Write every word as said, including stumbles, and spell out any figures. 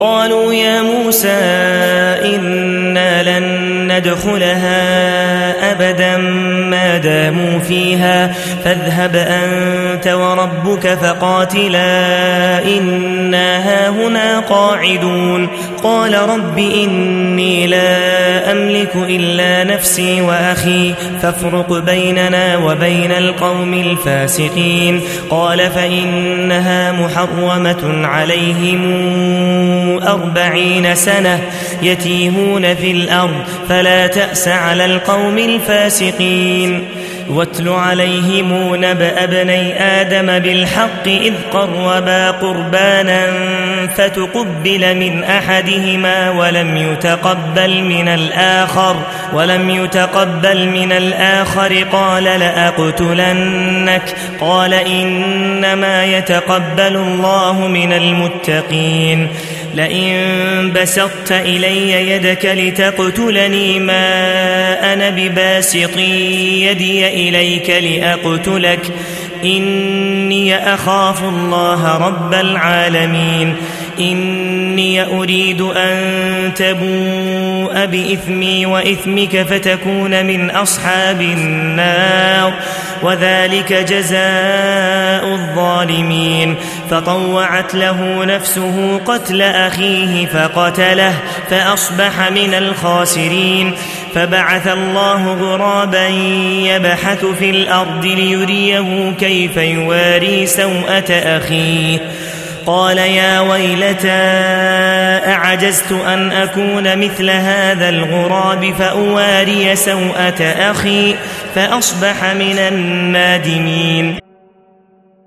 قالوا يا موسى إنا لن ندخلها أبدا ما داموا فيها فاذهب أنت وربك فقاتلا إنا هاهنا قاعدون قال رب إني لا أملك إلا نفسي وأخي فافرق بيننا وبين القوم الفاسقين قال فإنها محرمة عليهم أربعين سنة يتيهون في الأرض فلا تأس على القوم الفاسقين واتل عليهم نبأ ابني آدم بالحق إذ قربا قربانا فتقبل من أحدهما ولم يتقبل من الآخر ولم يتقبل من الآخر قال لأقتلنك قال إنما يتقبل الله من المتقين لئن بسطت إلي يدك لتقتلني ما أنا بباسط يدي إليك لأقتلك إني أخاف الله رب العالمين إني أريد أن تبوء بإثمي وإثمك فتكون من أصحاب النار وذلك جزاء الظالمين فطوعت له نفسه قتل أخيه فقتله فأصبح من الخاسرين فبعث الله غرابا يبحث في الأرض ليريه كيف يواري سوءة أخيه قال يا ويلتى أعجزت أن أكون مثل هذا الغراب فأواري سوءة أخي فأصبح من النادمين.